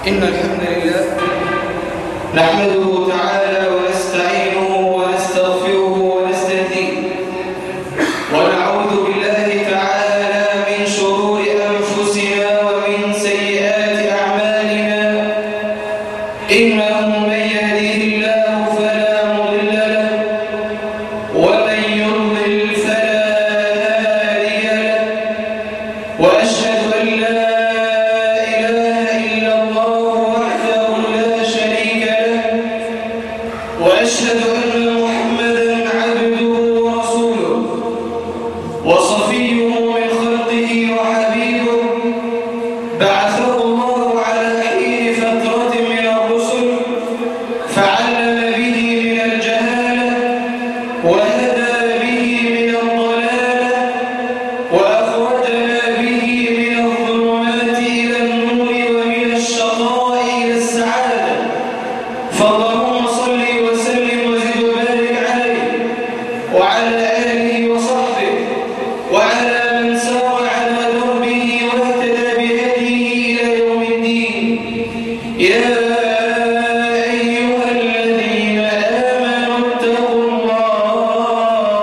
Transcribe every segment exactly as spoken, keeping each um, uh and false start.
إن الحمد لله نحمده تعالى ونستعينه ونستغفره ونستهديه ونعوذ بالله تعالى من شرور أنفسنا ومن سيئات أعمالنا إنه من يهده الله فلا مضل له ومن يضلل فلا هادي له وأشهد أن لا وأشهد أن محمدًا عبده ورسوله وصفيه من خلقه وحبيبه بعثه الله على حين فترة من الرسل فعلم به من الجهالة وهدى به من الضلالة وأخرجنا به من الظلمات إلى النور ومن الشقاء إلى السعادة فاللهم صل وعلى آله وصحبه وعلى من سار على دربه واهتدى بهديه إلى يوم الدين. يا أيها الذين آمنوا اتقوا الله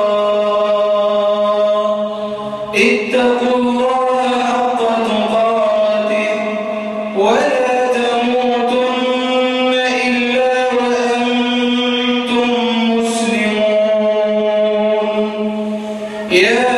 اتقوا الله حق تقاته ولا تموتن إلا وأنتم يا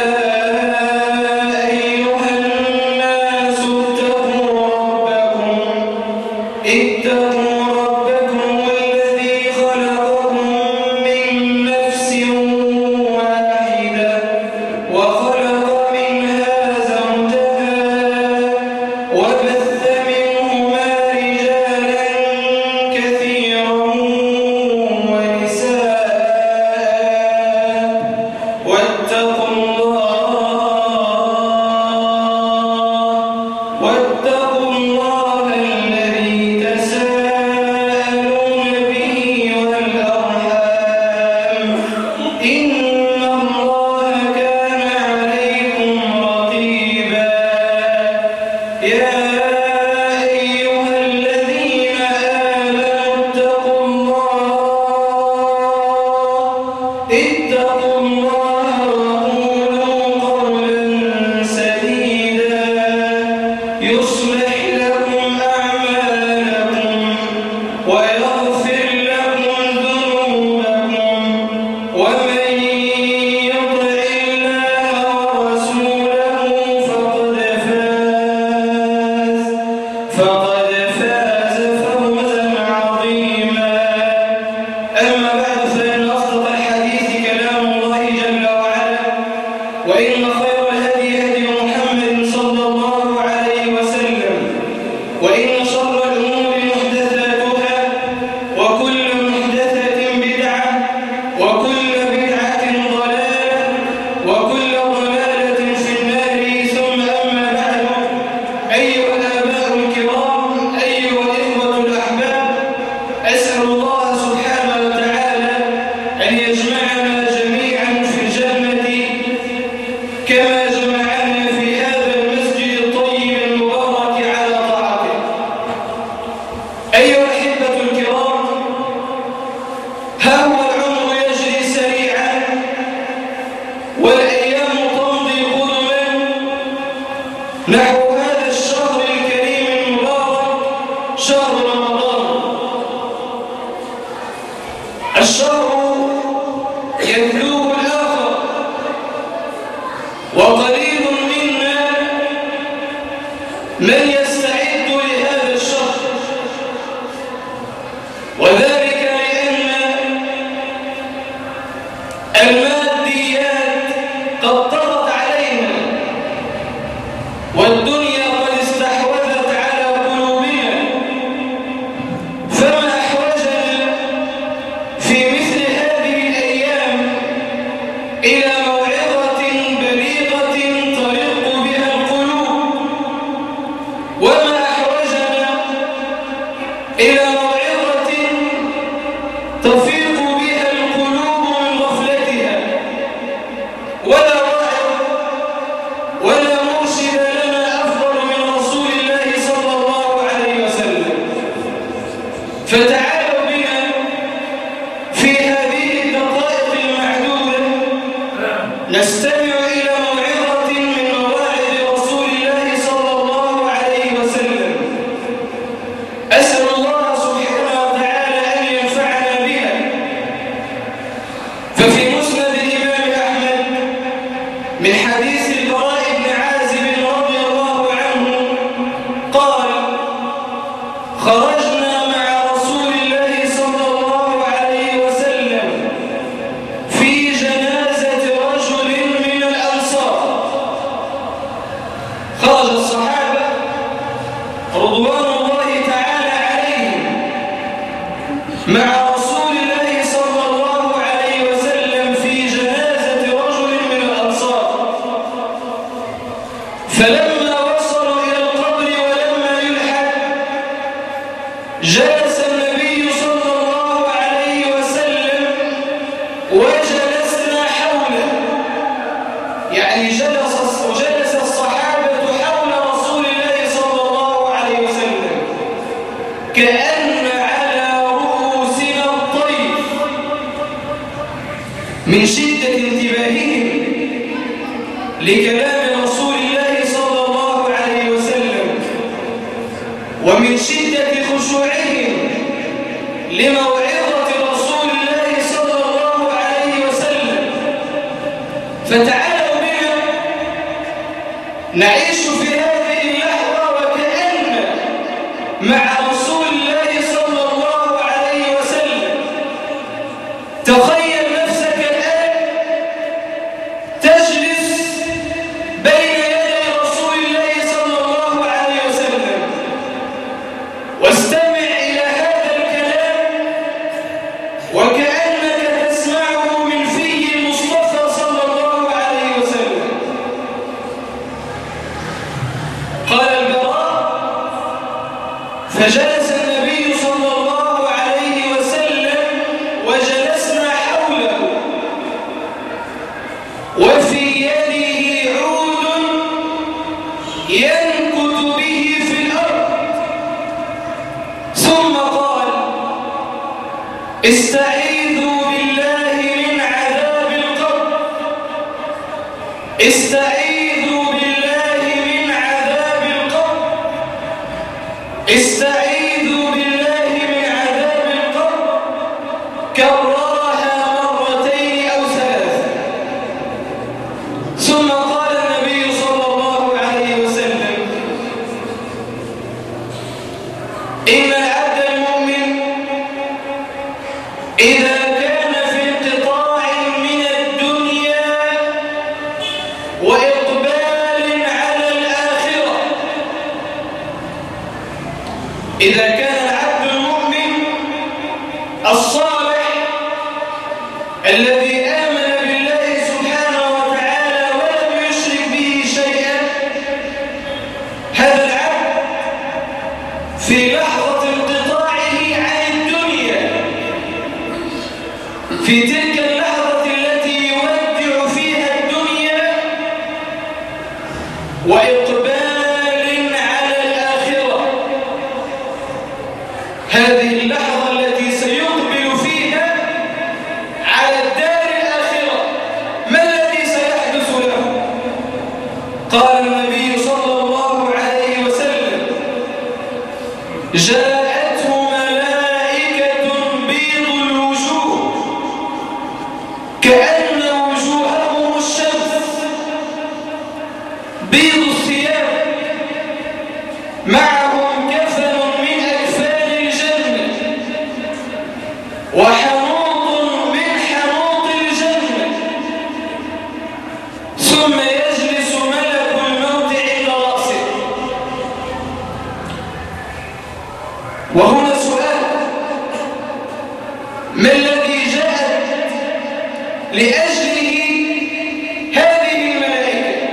أيها الناس اتقوا ربكم اتقوا ربكم الذي خلقكم من نفس واحدة وخلق منها زوجها وبث منهما رجالا كثيرا ونساء واتقوا واتقوا الله الذي تساءلون به والأرحام إن الله كان عليكم رقيبا. يا أيها الذين آمنوا اتقوا الله اتقوا الله وقولوا قولا سديدا يصلح لكم أعمالكم ويغفر لكم ذنوبكم ومن يطع الله ورسوله فقد فاز فقد فاز فوزا عظيما. أما بعد فإن أصدق الحديث كلام الله جل وعلا وإن خير الهدي هدي محمد صلى الله عليه وسلم وإن شر الأمور محدثاتها وكل محدثة بدعة وكل بدعة ضلالة وكل ضلالة في النار ثم أما بعد. أيها الآباء الكرام أيها الإخوة الأحباب أسأل الله سبحانه وتعالى أن يجمعنا جميعا في الجنة كما جمعنا في هذا المسجد الطيب المبارك على طاعته. أيها الأحبة الكرام ها هو العمر يجري سريعا والأيام تمضي قدما نحو هذا الشهر الكريم المبارك شهر رمضان. الشهر يتلوه الآخر وقليل منا من يستعد لهذا الشهر وذلك لأن الماديات قد طغت علينا والدنيا قد استحوذت على قلوبنا فما أحوجنا في مثل هذه الأيام إلى موعظة بليغة ترق بها القلوب وما أحوجنا إلى موعظة تفيق بها القلوب من غفلتها ولا واعظ ولا مرشد لنا فتعالوا بنا في هذه الدقائق المعدودة نستمع إلى موعظة من مواعظ رسول الله صلى الله عليه وسلم. أسأل الله سبحانه وتعالى أن ينفعنا بها. ففي مسند الإمام أحمد من حديث البراء بن عازب رضي الله عنه قال: خرجنا مع رسول الله صلى الله عليه وسلم في جنازة رجل من الأنصار. خرج الصحابة رضوان الله تعالى عليهم مع رسول الله صلى الله عليه وسلم في جنازة رجل من الأنصار، فلما وصلوا إلى القبر ولما يلحد جلس النبي صلى الله عليه وسلم وجلسنا حوله، يعني جلس وجلس الصحابة حول رسول الله صلى الله عليه وسلم كأن على رؤوسنا الطير من شدة انتباههم لكلام رسول الله صلى الله عليه وسلم ومن شدة خشوعهم لموعظة رسول الله صلى الله عليه وسلم. فتعالوا بنا نعيش في هذه اللحظة وكأن مع رسول الله صلى الله عليه وسلم. تخيل نفسك الآن تجلس بين يدي رسول الله صلى الله عليه وسلم، واستمع إلى هذا الكلام وكأنك تسمعه من في المصطفى صلى الله عليه وسلم. قال البراء: فجلس النبي صلى الله عليه وسلم وجلسنا حوله وفي يده عود ينكت به في الأرض، ثم قال: استعيذوا بالله من عذاب القبر، استعيذوا بالله من عذاب القبر، استعيذوا بالله من عذاب القبر. كررها مرتين أو ثلاثة، ثم قال النبي صلى الله عليه وسلم: إن العبد المؤمن إذا كان في انقطاع من الدنيا وإقبال على الآخرة، إذا كان العبد المؤمن الصالح الذي آمن بالله سبحانه وتعالى ولم يشرك به شيئا، هذا العبد في لحظة انقطاعه عن الدنيا، في تلك اللحظة التي يودع فيها الدنيا وإقبال على الآخرة، هذه اللحظة التي سيقبل فيها على الدار الآخرة، ما الذي سيحدث له؟ قال النبي صلى الله عليه وسلم: جاءته ملائكة بيض الوجوه كأن وجوههم الشمس، بيض الثياب، معهم كفن من أكفان الجنة وحنوط من حنوط الجنة، ثم يجلس ملك الموت عند رأسه. وهنا سؤال: ما الذي جاءت لأجله هذه الملائكة؟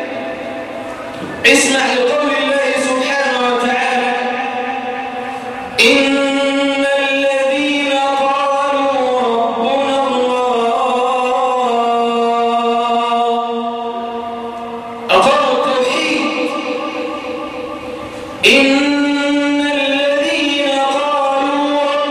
اسمع لقول الله سبحانه وتعالى: إن الذين قالوا ربنا الله أقاموا التوحيد، إن الذين قالوا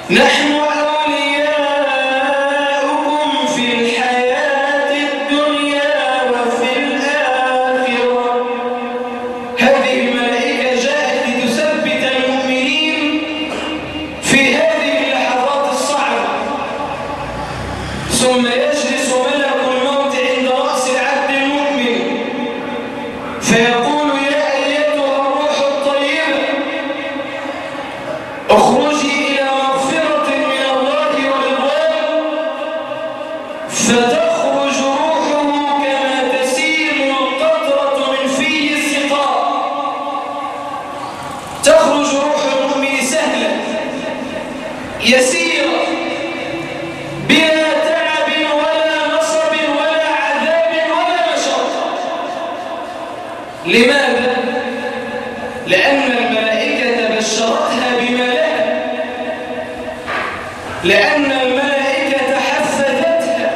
نحن أولياؤكم في الحياة الدنيا وفي الآخرة. هذه الملائكة جاءت لتثبت المؤمنين في هذه اللحظات الصعبة. ثم يجلس ملك الموت عند رأس العبد المؤمن فيقول: يا أيتها الروح الطيبة اخرجي إلى مغفرة من الله ورضوان. فتخرج روحه كما تسيل القطرة من فيه السقاء. تخرج روح المؤمن سهلة يسيرة بلا تعب ولا نصب ولا عذاب ولا مشقة. لماذا؟ لأن الملائكة بشرتها بما لها، لأن الملائكة حفزتها،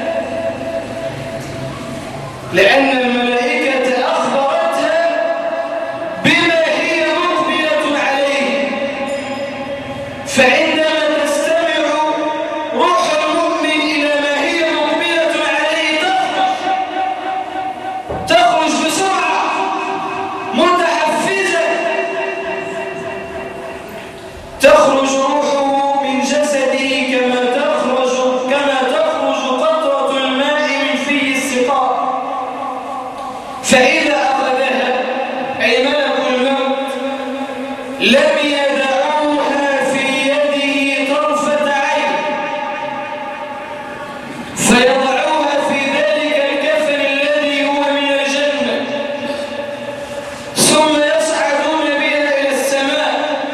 لأن الملائكة أخبرتها بما هي مقبلة عليه. فعندما تستمع روح المؤمن إلى ما هي مقبلة عليه تخرج تخرج بسرعة متحفزة. تخرج روحه من جسده كما تخرج كما تخرج قطرة الماء من فيه السقاء. فإذا أخذها أي ملك الموت لم يدعوها في يده طرفة عين، فيضعوها في ذلك الكفن الذي هو من الجنة، ثم يصعدون بها إلى السماء.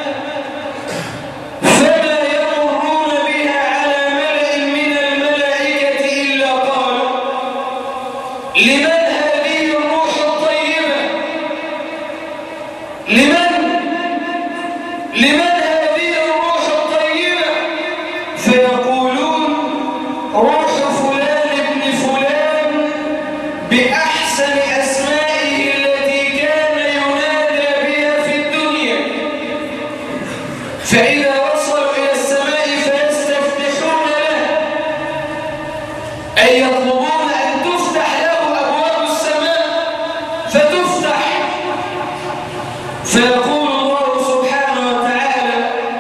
فما يمرون بها على ملأ من الملائكة إلا قالوا: لمن هذه الروح الطيبة؟ لمن؟ لمن هذه الروح الطيبة؟ فيقولون: روح فلان ابن فلان بأحسن أسمائه التي كان ينادى بها في الدنيا. فإذا وصلوا إلى السماء فيستفتحون له، أي يطلبون أن تفتح له أبواب السماء فتفتح. فيقول الله سبحانه وتعالى: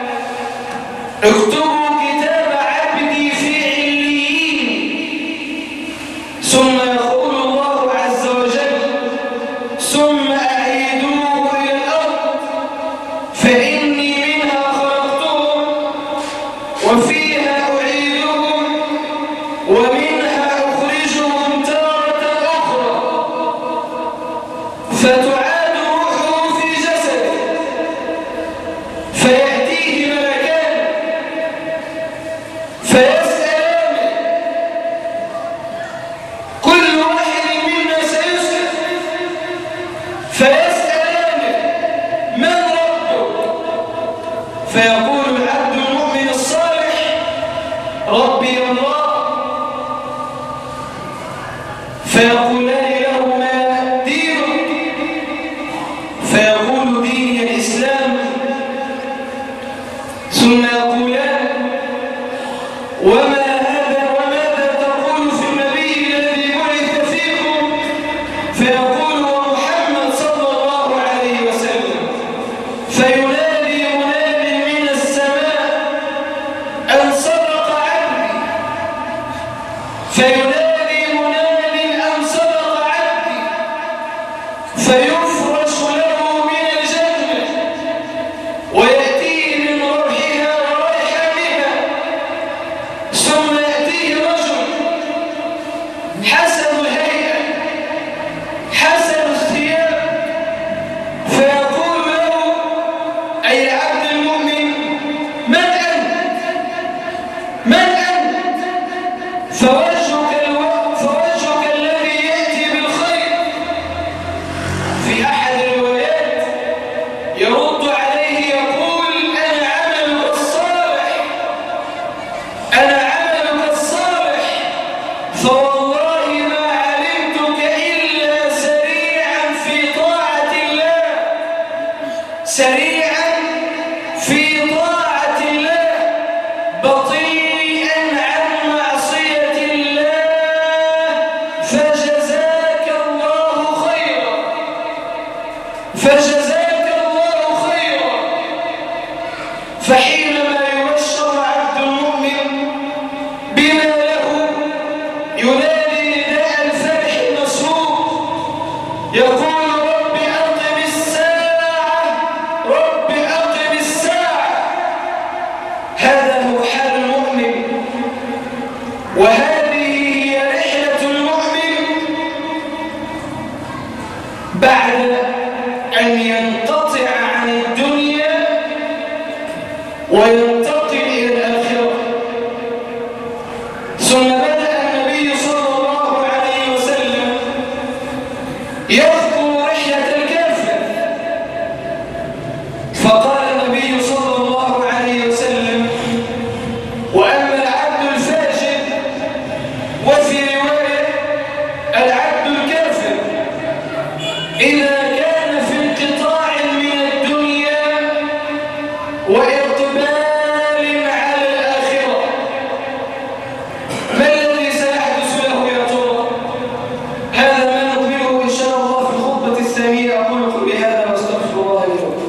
اكتبوا كتاب عبدي في عليين. ثم يقول الله عز وجل: ثم أعيدوه إلى الأرض فإني منها خلقتهم وفيها أعيدهم ومنها أخرجهم تارة أخرى. فتعاد روحه في جسده فيأتيه ملكان فيسألانه، كل واحد منا سيسأل، فيسألانه: من ربك؟ فيقول العبد المؤمن الصالح: ربي الله. فيقولان له: ما دينك؟ فيقول: ديني الإسلام. ثم يقولان: وما هذا وماذا تقول في النبي الذي بعث فيكم؟ فيقول: ومحمد صلى الله عليه وسلم. فينادي مناد من السماء أن صدق عبدي. فينادي مناد أن صدق عبدي. فيفرش له من الجنة ويأتيه من روحها وريحانها. ثم يأتيه رجل حسن الهيئة حسن الثياب فيقول له: أي العبد المؤمن، من أنت؟ من أنت؟ فوجهك الو- فوجهك الذي يأتي بالخير. في أحد الروايات يرد عليه يقول: أنا عملك الصالح، أنا عملك الصالح، فوالله ما علمتك إلا سريعا في طاعة الله، سريعا في طاعة الله، فجزاك الله خيرا. فحينما يبشر عبد المؤمن بما له ينادي نداء الفرح المسرور يقول رب أقم الساعة رب أقم الساعة. هذا هو حال المؤمن، وهذه هي رحلة المؤمن بعد أن ينقطع عن الدنيا وينتقل إلى الآخرة. ثم بدأ النبي صلى الله عليه وسلم يذكر رحلة الكافر، فقال النبي صلى الله عليه وسلم وأما العبد الفاجر، وفي رواية العبد الكافر، إذا كان في انقطاع من الدنيا وإقبال على الآخرة، ما الذي سيحدث له يا ترى؟ هذا ما نقبله إن شاء الله في الخطبة الثانية. أقول قولي هذا واستغفر الله لي ولكم.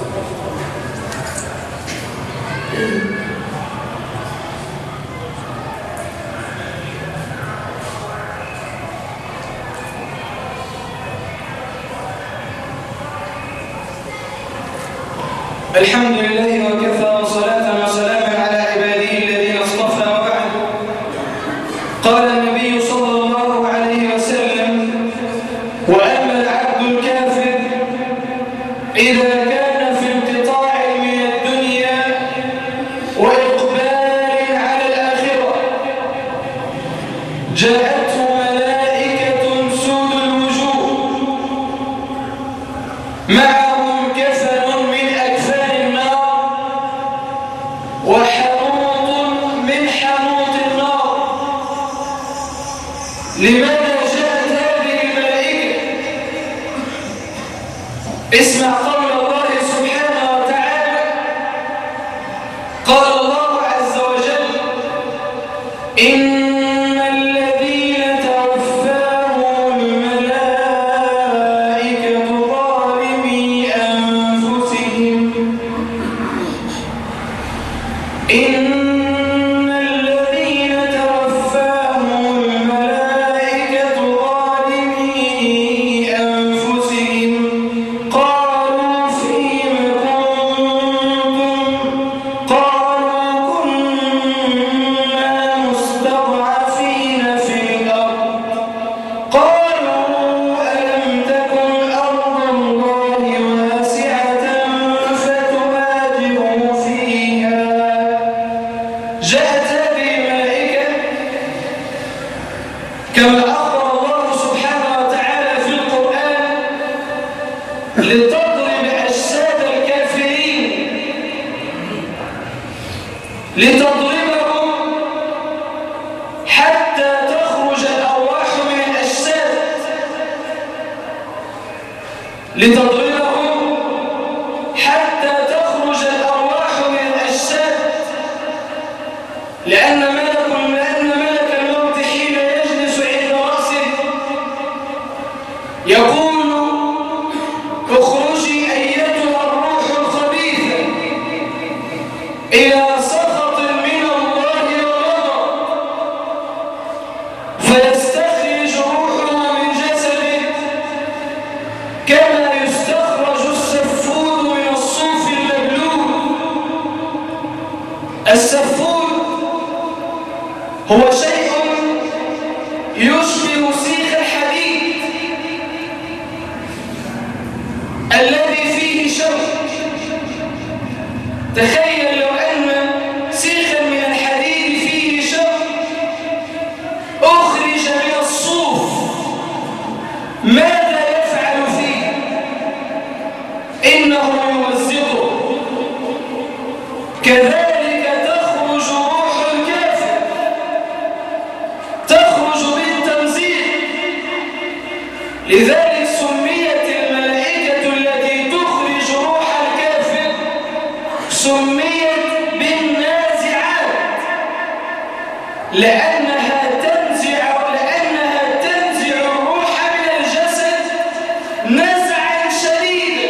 الحمد لله وكفى، وصلاة وسلاما على عباده الذين اصطفى، وبعد. قال النبي صلى الله عليه وسلم وأما العبد الكافر إذا كان في انقطاع من الدنيا وإقبال على الآخرة جاءته ملائكة سود الوجوه معهم كفن من أكفان النار وحنوط من حنوط النار. لماذا جاءت هذه الملائكة؟ اسمع قول الله سبحانه وتعالى. قال الله عز وجل إن الذين توفاهم الملائكة ظالمي أنفسهم إن الذين توفاهم الملائكة ظالمي أنفسهم قالوا فيم كنتم قالوا كنا مستضعفين في الأرض قالوا ألم تكن أرض الله واسعة فتهاجروا فيها. جاءت هذه الملائكة كما أخبر الله سبحانه وتعالى في القرآن لتضرب أجساد الكافرين، لتضربهم حتى تخرج الأرواح من الأجساد، لتضربهم حتى تخرج الأرواح من الأجساد. لأن ملك لأن ملك الموت حين يجلس عند رأسه يقول اخرجي أيتها الروح الخبيثة إلى سخط من الله وغضب، فيستخرج روحه من جسده كما يستخرج السفود من الصوف المبلول. السفود هو شيء يشبه سيخ الحديد الذي فيه شوك. تخيل لو أن سيخا من الحديد فيه شوك أخرج من الصوف، ماذا يفعل فيه؟ إنه يمزقه. كذلك تخرج روح الكافر، تخرج بالتمزيق. لذلك سميت الملائكة التي تخرج روح الكافر سميت بالنازعات، لأنها تنزع لأنها تنزع الروح من الجسد نزعا شديدا.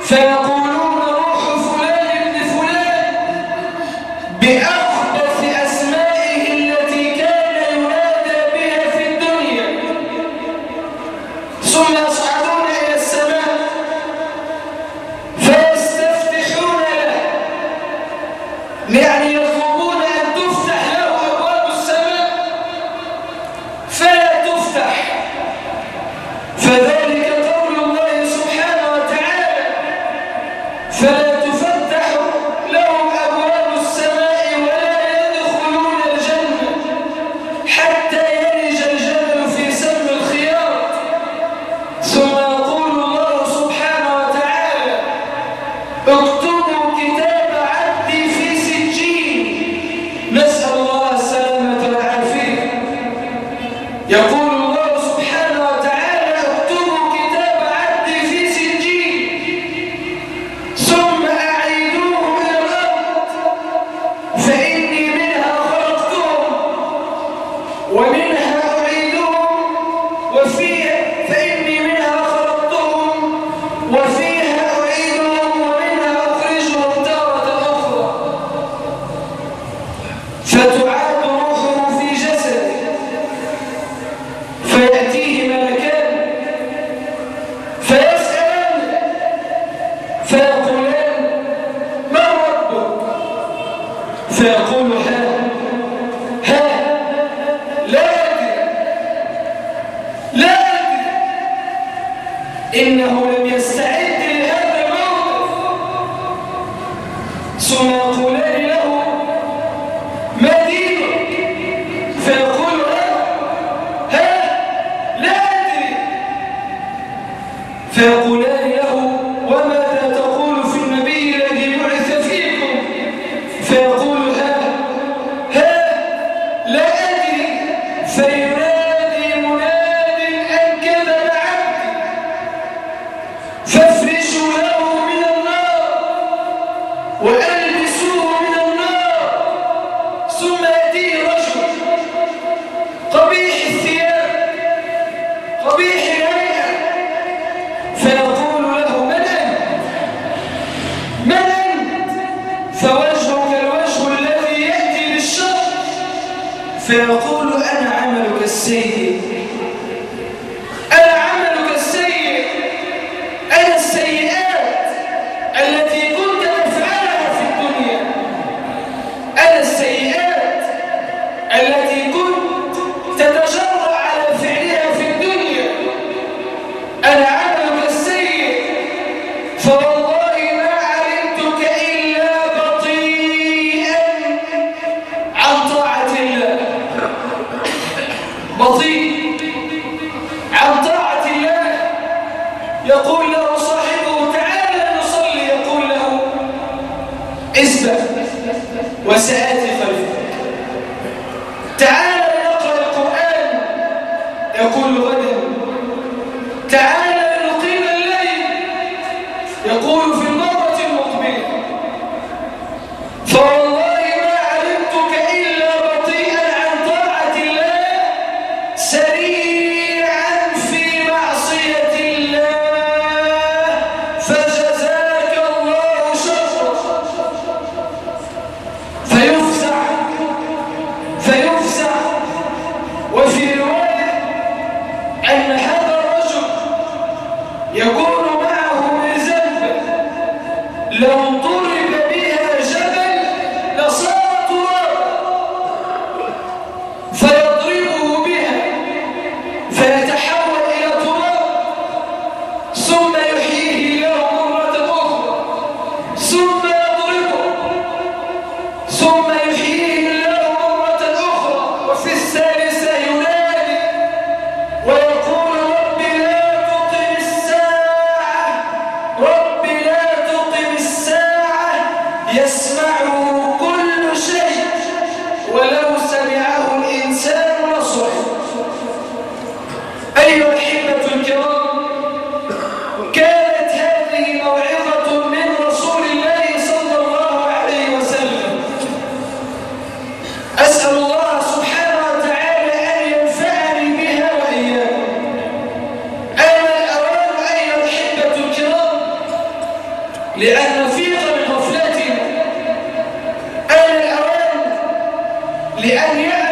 فيقولون روح فلان ابن فلان بأخبث أسمائه التي كان ينادى بها في الدنيا، ثم يصعدون إلى السماء فيستفتحون له، يعني يطلبون أن تفتح له أبواب السماء فلا تفتح. فذلك قول الله سبحانه وتعالى: فلا تفتح لهم أبواب السماء ولا يدخلون الجنة حتى يلج الجمل في سم الخياط. ثم يقول الله سبحانه وتعالى: اكتبوا كتاب عبدي في سجين. نسأل الله السلامة والعافية. يقول الله سبحانه وتعالى: اكتبوا كتاب عبدي في سجين ثم أعيدوه إلى الأرض فإني منها خلقتهم ومنها أعيدهم وفيها فإني منها خلقتهم وفيها أعيدهم ومنها أخرجهم تارة أخرى. فتعاد روحه في جسده فيأتيه ملكان فيسألان فيقولان: من ربك؟ فيقول: ها ها لا أدري لا أدري. إنه لم يستعد لهذا الموقف. ثم يقولان له: ما دينك؟ فيقول: ها لا أدري. فيقولان له: وماذا تقول في النبي الذي بعث فيكم؟ فيقول: ها ها لا أدري. فينادي مناد: أن كذب عبدي فافرشوا له من النار وألبسوه من النار. ثم يأتيه رجل قبيح الثياب قبيح الهيئة فيقول له: من أنت؟ من أنت؟ فوجهك الوجه الذي يأتي بالشر. فيقول: أنا عملك السيء أنا عملك السيء أنا السيئات التي كنت تفعلها في الدنيا أنا السيئات التي كنت تتجرأ على فعلها في الدنيا أنا عملك السيء. فوالله ما علمتك إلا بطيئا عن طاعة الله بطيء عن طاعة الله. يقول له صاحبه: تعالى نصلي. يقول له: اسبق وسآتي خلفك. تعالى نقرأ القرآن. يقول: غدا. تعالى نقيم الليل. يقول: في المرة المقبلة. فوالله ما علمتك إلا بطيئا عن طاعة الله سريعا في معصية الله فجزاك الله شرا. فيفزع فيفزع وفي رواية أن هذا الرجل يكون معه مرزبة لو ضرب بها جبل لصار ترابا فيضربه بها فيتحول إلى تراب ثم يحييه له مرة أخرى ثم يضربه ثم يحييه له مرة أخرى وفي الثالثة ينادي ويقول: رب لا تقم الساعة رب لا تقم الساعة لأن نفيق من غفلتنا. آن الأوان لأن يأتي